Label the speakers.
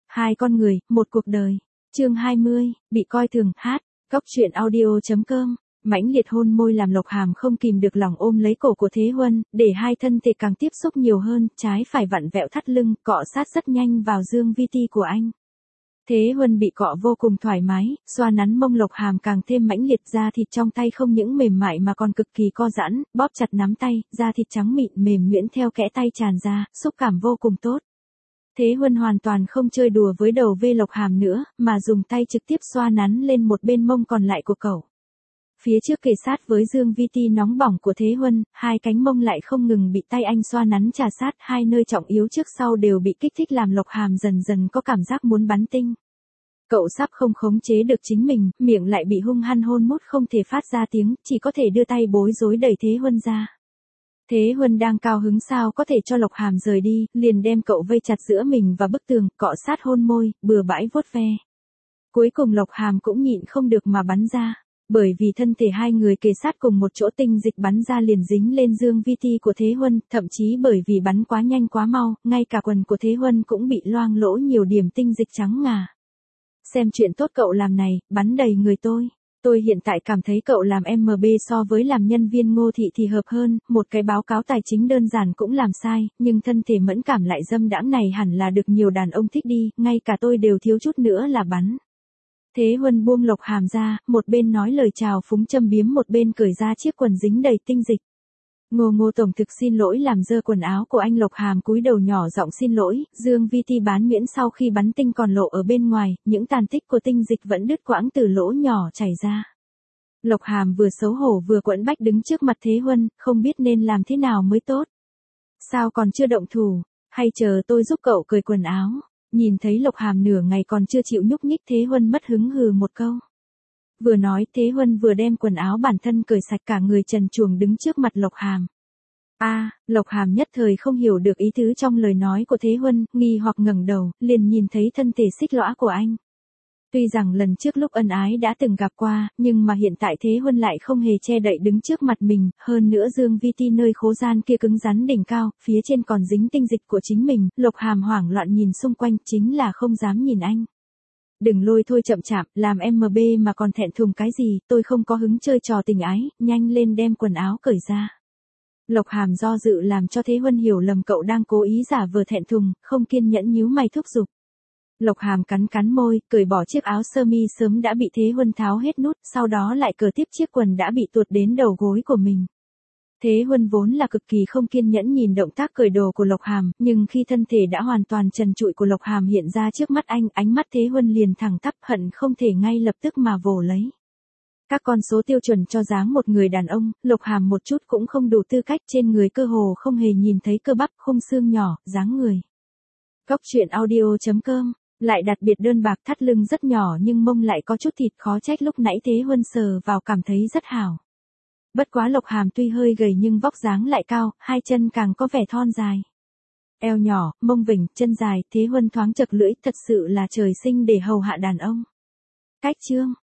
Speaker 1: Hai con người, một cuộc đời. Chương 20, bị coi thường, hát. Góc truyện audio.com. Mãnh liệt hôn môi làm Lộc Hàm không kìm được lòng ôm lấy cổ của Thế Huân, để hai thân thể càng tiếp xúc nhiều hơn, trái phải vặn vẹo thắt lưng, cọ sát rất nhanh vào dương vi ti của anh. Thế Huân bị cọ vô cùng thoải mái, xoa nắn mông Lộc Hàm càng thêm mãnh liệt, da thịt trong tay không những mềm mại mà còn cực kỳ co giãn, bóp chặt nắm tay, da thịt trắng mịn mềm nhuyễn theo kẽ tay tràn ra, xúc cảm vô cùng tốt. Thế Huân hoàn toàn không chơi đùa với đầu vê Lộc Hàm nữa, mà dùng tay trực tiếp xoa nắn lên một bên mông còn lại của cậu. Phía trước kề sát với dương vi ti nóng bỏng của Thế Huân, hai cánh mông lại không ngừng bị tay anh xoa nắn trà sát, hai nơi trọng yếu trước sau đều bị kích thích làm Lộc Hàm dần dần có cảm giác muốn bắn tinh. Cậu sắp không khống chế được chính mình, miệng lại bị hung hăng hôn mút không thể phát ra tiếng, chỉ có thể đưa tay bối rối đẩy Thế Huân ra. Thế Huân đang cao hứng sao có thể cho Lộc Hàm rời đi, liền đem cậu vây chặt giữa mình và bức tường, cọ sát hôn môi, bừa bãi vuốt ve. Cuối cùng Lộc Hàm cũng nhịn không được mà bắn ra. Bởi vì thân thể hai người kề sát cùng một chỗ, tinh dịch bắn ra liền dính lên dương vi ti của Thế Huân, thậm chí bởi vì bắn quá nhanh quá mau, ngay cả quần của Thế Huân cũng bị loang lỗ nhiều điểm tinh dịch trắng ngà. Xem chuyện tốt cậu làm này, bắn đầy người tôi. Tôi hiện tại cảm thấy cậu làm MB so với làm nhân viên Ngô Thị thì hợp hơn, một cái báo cáo tài chính đơn giản cũng làm sai, nhưng thân thể mẫn cảm lại dâm đãng này hẳn là được nhiều đàn ông thích đi, ngay cả tôi đều thiếu chút nữa là bắn. Thế Huân buông Lộc Hàm ra, một bên nói lời chào phúng châm biếm một bên cởi ra chiếc quần dính đầy tinh dịch. Ngô tổng thực xin lỗi làm dơ quần áo của anh. Lộc Hàm cúi đầu nhỏ giọng xin lỗi, dương vi ti bán miễn sau khi bắn tinh còn lộ ở bên ngoài, những tàn tích của tinh dịch vẫn đứt quãng từ lỗ nhỏ chảy ra. Lộc Hàm vừa xấu hổ vừa quẫn bách đứng trước mặt Thế Huân, không biết nên làm thế nào mới tốt. Sao còn chưa động thủ, hay chờ tôi giúp cậu cởi quần áo? Nhìn thấy Lộc Hàm nửa ngày còn chưa chịu nhúc nhích, Thế Huân mất hứng hừ một câu. Vừa nói Thế Huân vừa đem quần áo bản thân cởi sạch, cả người trần truồng đứng trước mặt Lộc Hàm. Lộc Hàm nhất thời không hiểu được ý tứ trong lời nói của Thế Huân, nghi hoặc ngẩng đầu, liền nhìn thấy thân thể xích lõa của anh. Tuy rằng lần trước lúc ân ái đã từng gặp qua, nhưng mà hiện tại Thế Huân lại không hề che đậy đứng trước mặt mình, hơn nữa dương vi ti nơi khố gian kia cứng rắn đỉnh cao, phía trên còn dính tinh dịch của chính mình. Lộc Hàm hoảng loạn nhìn xung quanh, chính là không dám nhìn anh. Đừng lôi thôi chậm chạp, làm MB mà còn thẹn thùng cái gì, tôi không có hứng chơi trò tình ái, nhanh lên đem quần áo cởi ra. Lộc Hàm do dự làm cho Thế Huân hiểu lầm cậu đang cố ý giả vờ thẹn thùng, không kiên nhẫn nhíu mày thúc giục. Lộc Hàm cắn môi, cởi bỏ chiếc áo sơ mi sớm đã bị Thế Huân tháo hết nút, sau đó lại cởi tiếp chiếc quần đã bị tuột đến đầu gối của mình. Thế Huân vốn là cực kỳ không kiên nhẫn nhìn động tác cởi đồ của Lộc Hàm, nhưng khi thân thể đã hoàn toàn trần trụi của Lộc Hàm hiện ra trước mắt anh, ánh mắt Thế Huân liền thẳng tắp, hận không thể ngay lập tức mà vồ lấy. Các con số tiêu chuẩn cho dáng một người đàn ông, Lộc Hàm một chút cũng không đủ tư cách, trên người cơ hồ không hề nhìn thấy cơ bắp, khung xương nhỏ, dáng người. Góc truyện audio.com. Lại đặc biệt đơn bạc, thắt lưng rất nhỏ nhưng mông lại có chút thịt, khó trách lúc nãy Thế Huân sờ vào cảm thấy rất hảo. Bất quá Lộc Hàm tuy hơi gầy nhưng vóc dáng lại cao, hai chân càng có vẻ thon dài. Eo nhỏ, mông vỉnh, chân dài, Thế Huân thoáng chật lưỡi, thật sự là trời sinh để hầu hạ đàn ông. Cách chương.